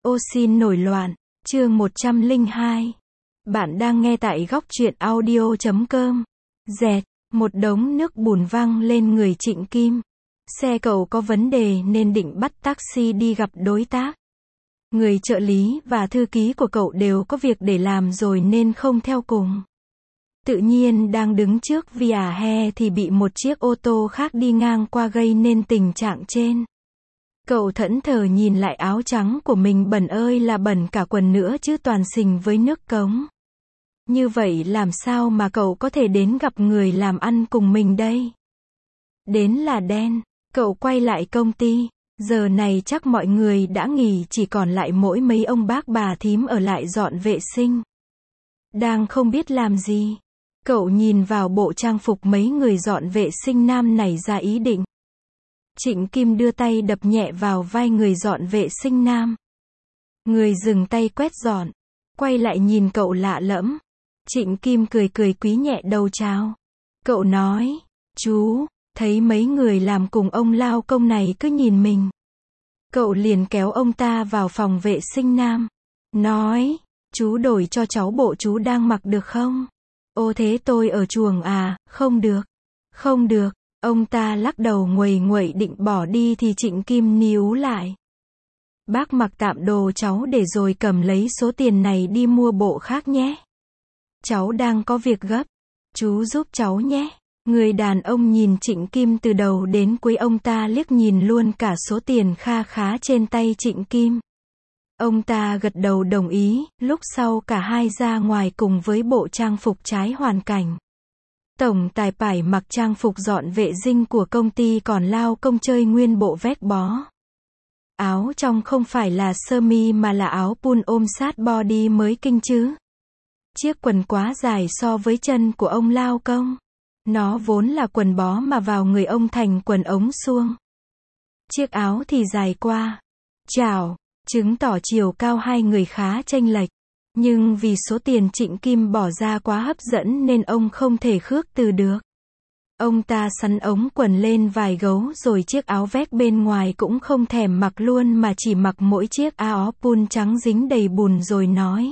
Ô xin nổi loạn, chương 102. Bạn đang nghe tại góc truyện audio.com. Dẹt, một đống nước bùn văng lên người Trịnh Kim. Xe cậu có vấn đề nên định bắt taxi đi gặp đối tác. Người trợ lý và thư ký của cậu đều có việc để làm rồi nên không theo cùng. Tự nhiên đang đứng trước vỉa hè thì bị một chiếc ô tô khác đi ngang qua gây nên tình trạng trên. Cậu thẫn thờ nhìn lại áo trắng của mình, bẩn ơi là bẩn, cả quần nữa chứ, toàn sình với nước cống. Như vậy làm sao mà cậu có thể đến gặp người làm ăn cùng mình đây? Đến là đen. Cậu quay lại công ty. Giờ này chắc mọi người đã nghỉ, chỉ còn lại mỗi mấy ông bác bà thím ở lại dọn vệ sinh. Đang không biết làm gì, cậu nhìn vào bộ trang phục mấy người dọn vệ sinh nam nảy ra ý định. Trịnh Kim đưa tay đập nhẹ vào vai người dọn vệ sinh nam. Người dừng tay quét dọn, quay lại nhìn cậu lạ lẫm. Trịnh Kim cười cười quý nhẹ đầu chào. Cậu nói, chú, thấy mấy người làm cùng ông lao công này cứ nhìn mình. Cậu liền kéo ông ta vào phòng vệ sinh nam. Nói, chú đổi cho cháu bộ chú đang mặc được không? Ô thế tôi ở chuồng à? Không được. Không được. Ông ta lắc đầu nguầy nguậy định bỏ đi thì Trịnh Kim níu lại. Bác mặc tạm đồ cháu để rồi cầm lấy số tiền này đi mua bộ khác nhé. Cháu đang có việc gấp. Chú giúp cháu nhé. Người đàn ông nhìn Trịnh Kim từ đầu đến cuối, ông ta liếc nhìn luôn cả số tiền kha khá trên tay Trịnh Kim. Ông ta gật đầu đồng ý, lúc sau cả hai ra ngoài cùng với bộ trang phục trái hoàn cảnh. Tổng tài Pải mặc trang phục dọn vệ sinh của công ty, còn lao công chơi nguyên bộ vest bó. Áo trong không phải là sơ mi mà là áo pun ôm sát body mới kinh chứ. Chiếc quần quá dài so với chân của ông lao công. Nó vốn là quần bó mà vào người ông thành quần ống suông. Chiếc áo thì dài qua chảo, chứng tỏ chiều cao hai người khá chênh lệch. Nhưng vì số tiền Trịnh Kim bỏ ra quá hấp dẫn nên ông không thể khước từ được. Ông ta sắn ống quần lên vài gấu rồi chiếc áo vest bên ngoài cũng không thèm mặc luôn mà chỉ mặc mỗi chiếc áo pun trắng dính đầy bùn rồi nói.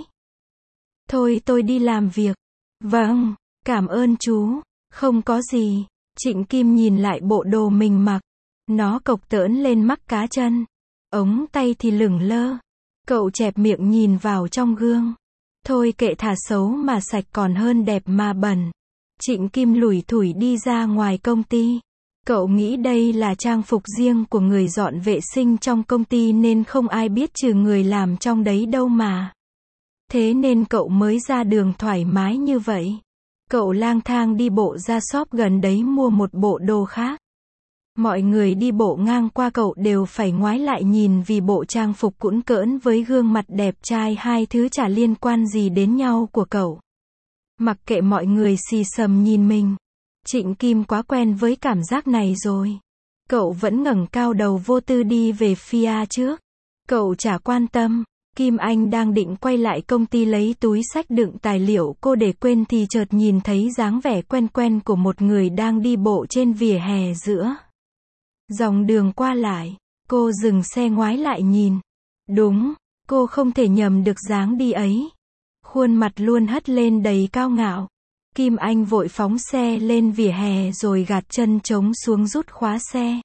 Thôi tôi đi làm việc. Vâng, cảm ơn chú. Không có gì. Trịnh Kim nhìn lại bộ đồ mình mặc. Nó cộc tỡn lên mắc cá chân. Ống tay thì lửng lơ. Cậu chẹp miệng nhìn vào trong gương. Thôi kệ, thà xấu mà sạch còn hơn đẹp mà bẩn. Trịnh Kim lủi thủi đi ra ngoài công ty. Cậu nghĩ đây là trang phục riêng của người dọn vệ sinh trong công ty nên không ai biết trừ người làm trong đấy đâu mà. Thế nên cậu mới ra đường thoải mái như vậy. Cậu lang thang đi bộ ra shop gần đấy mua một bộ đồ khác. Mọi người đi bộ ngang qua cậu đều phải ngoái lại nhìn vì bộ trang phục cũn cỡn với gương mặt đẹp trai, hai thứ chả liên quan gì đến nhau của cậu. Mặc kệ mọi người xì xầm nhìn mình. Trịnh Kim quá quen với cảm giác này rồi. Cậu vẫn ngẩng cao đầu vô tư đi về phía trước. Cậu chả quan tâm. Kim Anh đang định quay lại công ty lấy túi xách đựng tài liệu cô để quên thì chợt nhìn thấy dáng vẻ quen quen của một người đang đi bộ trên vỉa hè giữa dòng đường qua lại. Cô dừng xe ngoái lại nhìn. Đúng, cô không thể nhầm được dáng đi ấy. Khuôn mặt luôn hất lên đầy cao ngạo. Kim Anh vội phóng xe lên vỉa hè rồi gạt chân trống xuống rút khóa xe.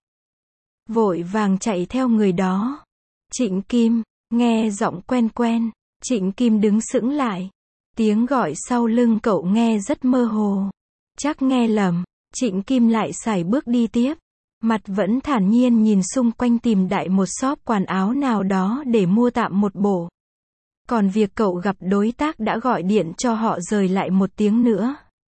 Vội vàng chạy theo người đó. Trịnh Kim, nghe giọng quen quen. Trịnh Kim đứng sững lại. Tiếng gọi sau lưng cậu nghe rất mơ hồ. Chắc nghe lầm. Trịnh Kim lại sải bước đi tiếp. Mặt vẫn thản nhiên nhìn xung quanh tìm đại một shop quần áo nào đó để mua tạm một bộ. Còn việc cậu gặp đối tác đã gọi điện cho họ rời lại một tiếng nữa.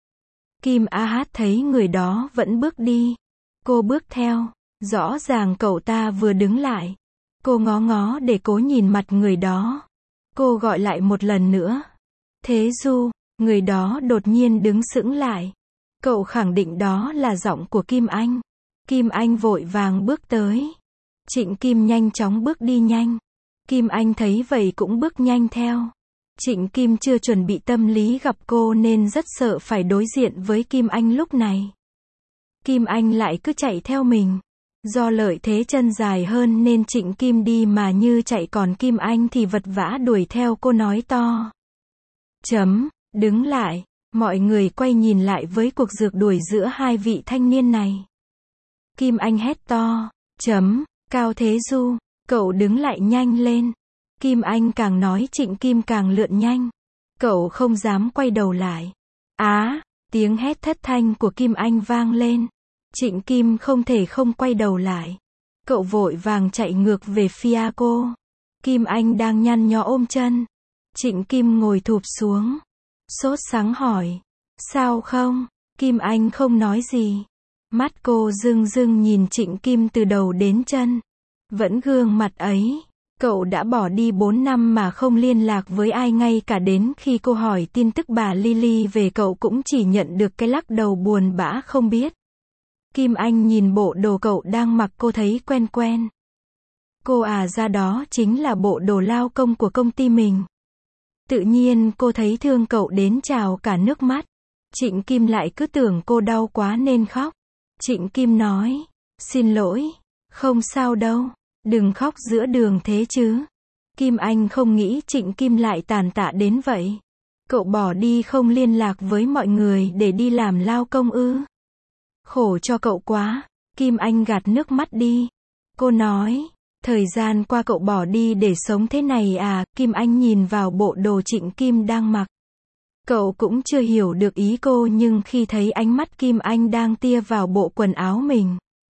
Kim A Hát thấy người đó vẫn bước đi. Cô bước theo. Rõ ràng cậu ta vừa đứng lại. Cô ngó ngó để cố nhìn mặt người đó. Cô gọi lại một lần nữa. Thế Du, người đó đột nhiên đứng sững lại. Cậu khẳng định đó là giọng của Kim Anh. Kim Anh vội vàng bước tới. Trịnh Kim nhanh chóng bước đi nhanh. Kim Anh thấy vậy cũng bước nhanh theo. Trịnh Kim chưa chuẩn bị tâm lý gặp cô nên rất sợ phải đối diện với Kim Anh lúc này. Kim Anh lại cứ chạy theo mình. Do lợi thế chân dài hơn nên Trịnh Kim đi mà như chạy, còn Kim Anh thì vật vã đuổi theo. Cô nói to. Đứng lại. Mọi người quay nhìn lại với cuộc rượt đuổi giữa hai vị thanh niên này. Kim Anh hét to. Cao Thế Du, cậu đứng lại nhanh lên. Kim Anh càng nói Trịnh Kim càng lượn nhanh. Cậu không dám quay đầu lại. Tiếng hét thất thanh của Kim Anh vang lên. Trịnh Kim không thể không quay đầu lại. Cậu vội vàng chạy ngược về phía cô. Kim Anh đang nhăn nhó ôm chân. Trịnh Kim ngồi thụp xuống. Sốt sắng hỏi. Sao không? Kim Anh không nói gì. Mắt cô rưng rưng nhìn Trịnh Kim từ đầu đến chân. Vẫn gương mặt ấy. Cậu đã bỏ đi 4 năm mà không liên lạc với ai, ngay cả đến khi cô hỏi tin tức bà Lily về cậu cũng chỉ nhận được cái lắc đầu buồn bã không biết. Kim Anh nhìn bộ đồ cậu đang mặc cô thấy quen quen. Cô ra đó chính là bộ đồ lao công của công ty mình. Tự nhiên cô thấy thương cậu đến trào cả nước mắt. Trịnh Kim lại cứ tưởng cô đau quá nên khóc. Trịnh Kim nói. Xin lỗi. Không sao đâu. Đừng khóc giữa đường thế chứ. Kim Anh không nghĩ Trịnh Kim lại tàn tạ đến vậy. Cậu bỏ đi không liên lạc với mọi người để đi làm lao công ư? Khổ cho cậu quá. Kim Anh gạt nước mắt đi. Cô nói. Thời gian qua cậu bỏ đi để sống thế này à? Kim Anh nhìn vào bộ đồ Trịnh Kim đang mặc. Cậu cũng chưa hiểu được ý cô, nhưng khi thấy ánh mắt Kim Anh đang tia vào bộ quần áo mình,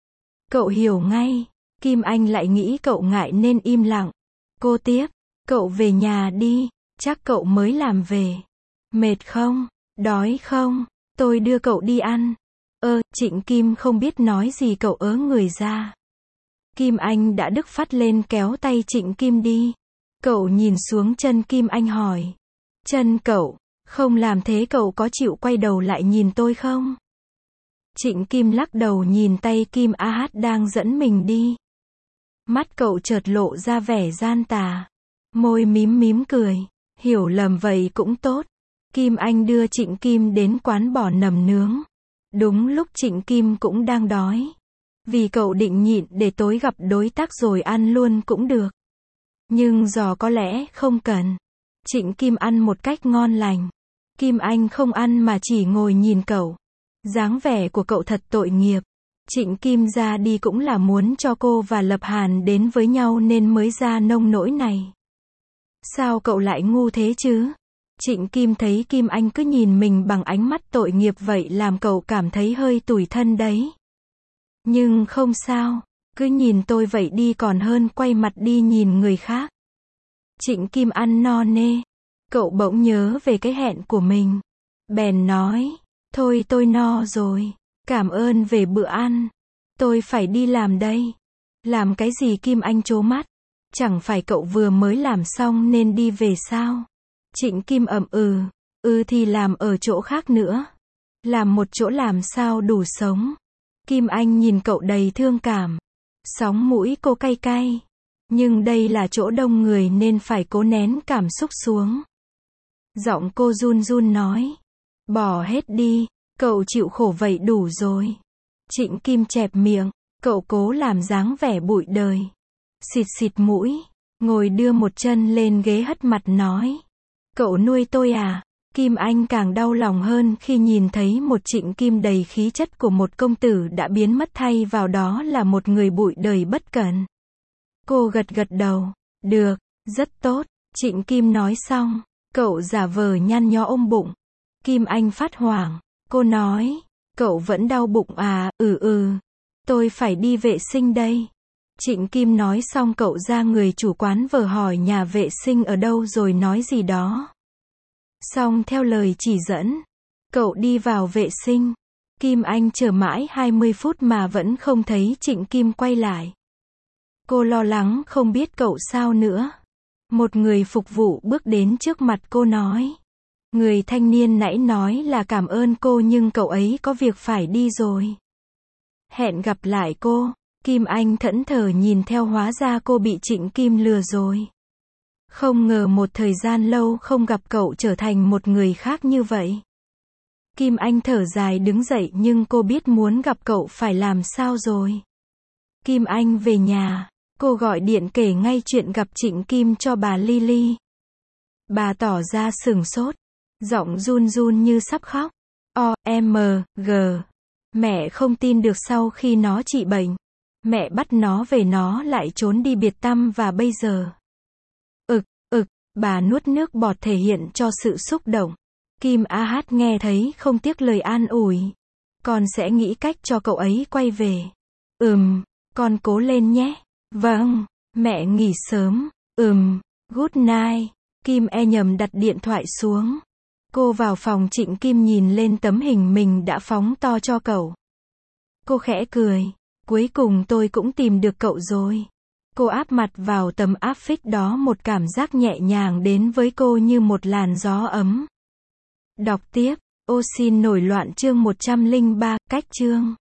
cậu hiểu ngay. Kim Anh lại nghĩ cậu ngại nên im lặng. Cô tiếp. Cậu về nhà đi. Chắc cậu mới làm về. Mệt không? Đói không? Tôi đưa cậu đi ăn. Trịnh Kim không biết nói gì, cậu ớ người ra. Kim Anh đã đứt phát lên kéo tay Trịnh Kim đi. Cậu nhìn xuống chân Kim Anh hỏi. Chân cậu, không làm thế cậu có chịu quay đầu lại nhìn tôi không? Trịnh Kim lắc đầu nhìn tay Kim đang dẫn mình đi. Mắt cậu chợt lộ ra vẻ gian tà. Môi mím cười. Hiểu lầm vậy cũng tốt. Kim Anh đưa Trịnh Kim đến quán bò nầm nướng. Đúng lúc Trịnh Kim cũng đang đói. Vì cậu định nhịn để tối gặp đối tác rồi ăn luôn cũng được. Nhưng giò có lẽ không cần. Trịnh Kim ăn một cách ngon lành. Kim Anh không ăn mà chỉ ngồi nhìn cậu. Dáng vẻ của cậu thật tội nghiệp. Trịnh Kim ra đi cũng là muốn cho cô và Lập Hàn đến với nhau nên mới ra nông nỗi này. Sao cậu lại ngu thế chứ? Trịnh Kim thấy Kim Anh cứ nhìn mình bằng ánh mắt tội nghiệp vậy làm cậu cảm thấy hơi tủi thân đấy. Nhưng không sao, cứ nhìn tôi vậy đi còn hơn quay mặt đi nhìn người khác. Trịnh Kim ăn no nê. Cậu bỗng nhớ về cái hẹn của mình. Bèn nói, thôi tôi no rồi. Cảm ơn về bữa ăn. Tôi phải đi làm đây. Làm cái gì? Kim Anh trố mắt. Chẳng phải cậu vừa mới làm xong nên đi về sao? Trịnh Kim ậm thì làm ở chỗ khác nữa. Làm một chỗ làm sao đủ sống? Kim Anh nhìn cậu đầy thương cảm. Sóng mũi cô cay cay. Nhưng đây là chỗ đông người nên phải cố nén cảm xúc xuống. Giọng cô run run nói. Bỏ hết đi, cậu chịu khổ vậy đủ rồi. Trịnh Kim chẹp miệng, cậu cố làm dáng vẻ bụi đời. Xịt mũi, ngồi đưa một chân lên ghế hất mặt nói. Cậu nuôi tôi à? Kim Anh càng đau lòng hơn khi nhìn thấy một Trịnh Kim đầy khí chất của một công tử đã biến mất, thay vào đó là một người bụi đời bất cẩn. Cô gật đầu. Được, rất tốt. Trịnh Kim nói xong, cậu giả vờ nhăn nhó ôm bụng. Kim Anh phát hoảng. Cô nói, cậu vẫn đau bụng à? Tôi phải đi vệ sinh đây. Trịnh Kim nói xong cậu ra người chủ quán vờ hỏi nhà vệ sinh ở đâu rồi nói gì đó. Xong theo lời chỉ dẫn, cậu đi vào vệ sinh. Kim Anh chờ mãi 20 phút mà vẫn không thấy Trịnh Kim quay lại. Cô lo lắng không biết cậu sao nữa. Một người phục vụ bước đến trước mặt cô nói. Người thanh niên nãy nói là cảm ơn cô nhưng cậu ấy có việc phải đi rồi. Hẹn gặp lại cô. Kim Anh thẫn thờ nhìn theo, hóa ra cô bị Trịnh Kim lừa rồi. Không ngờ một thời gian lâu không gặp cậu trở thành một người khác như vậy. Kim Anh thở dài đứng dậy nhưng cô biết muốn gặp cậu phải làm sao rồi. Kim Anh về nhà, cô gọi điện kể ngay chuyện gặp Trịnh Kim cho bà Lily. Bà tỏ ra sửng sốt, giọng run run như sắp khóc. OMG. Mẹ không tin được sau khi nó trị bệnh. Mẹ bắt nó về nó lại trốn đi biệt tăm và bây giờ. Bà nuốt nước bọt thể hiện cho sự xúc động. Kim AH nghe thấy không tiếc lời an ủi. Con sẽ nghĩ cách cho cậu ấy quay về. Con cố lên nhé. Vâng, mẹ nghỉ sớm. Good night. Kim nhầm đặt điện thoại xuống. Cô vào phòng Trịnh Kim nhìn lên tấm hình mình đã phóng to cho cậu. Cô khẽ cười. Cuối cùng tôi cũng tìm được cậu rồi. Cô áp mặt vào tấm áp phích đó, một cảm giác nhẹ nhàng đến với cô như một làn gió ấm. Đọc tiếp. Ô xin nổi loạn chương 103, cách chương.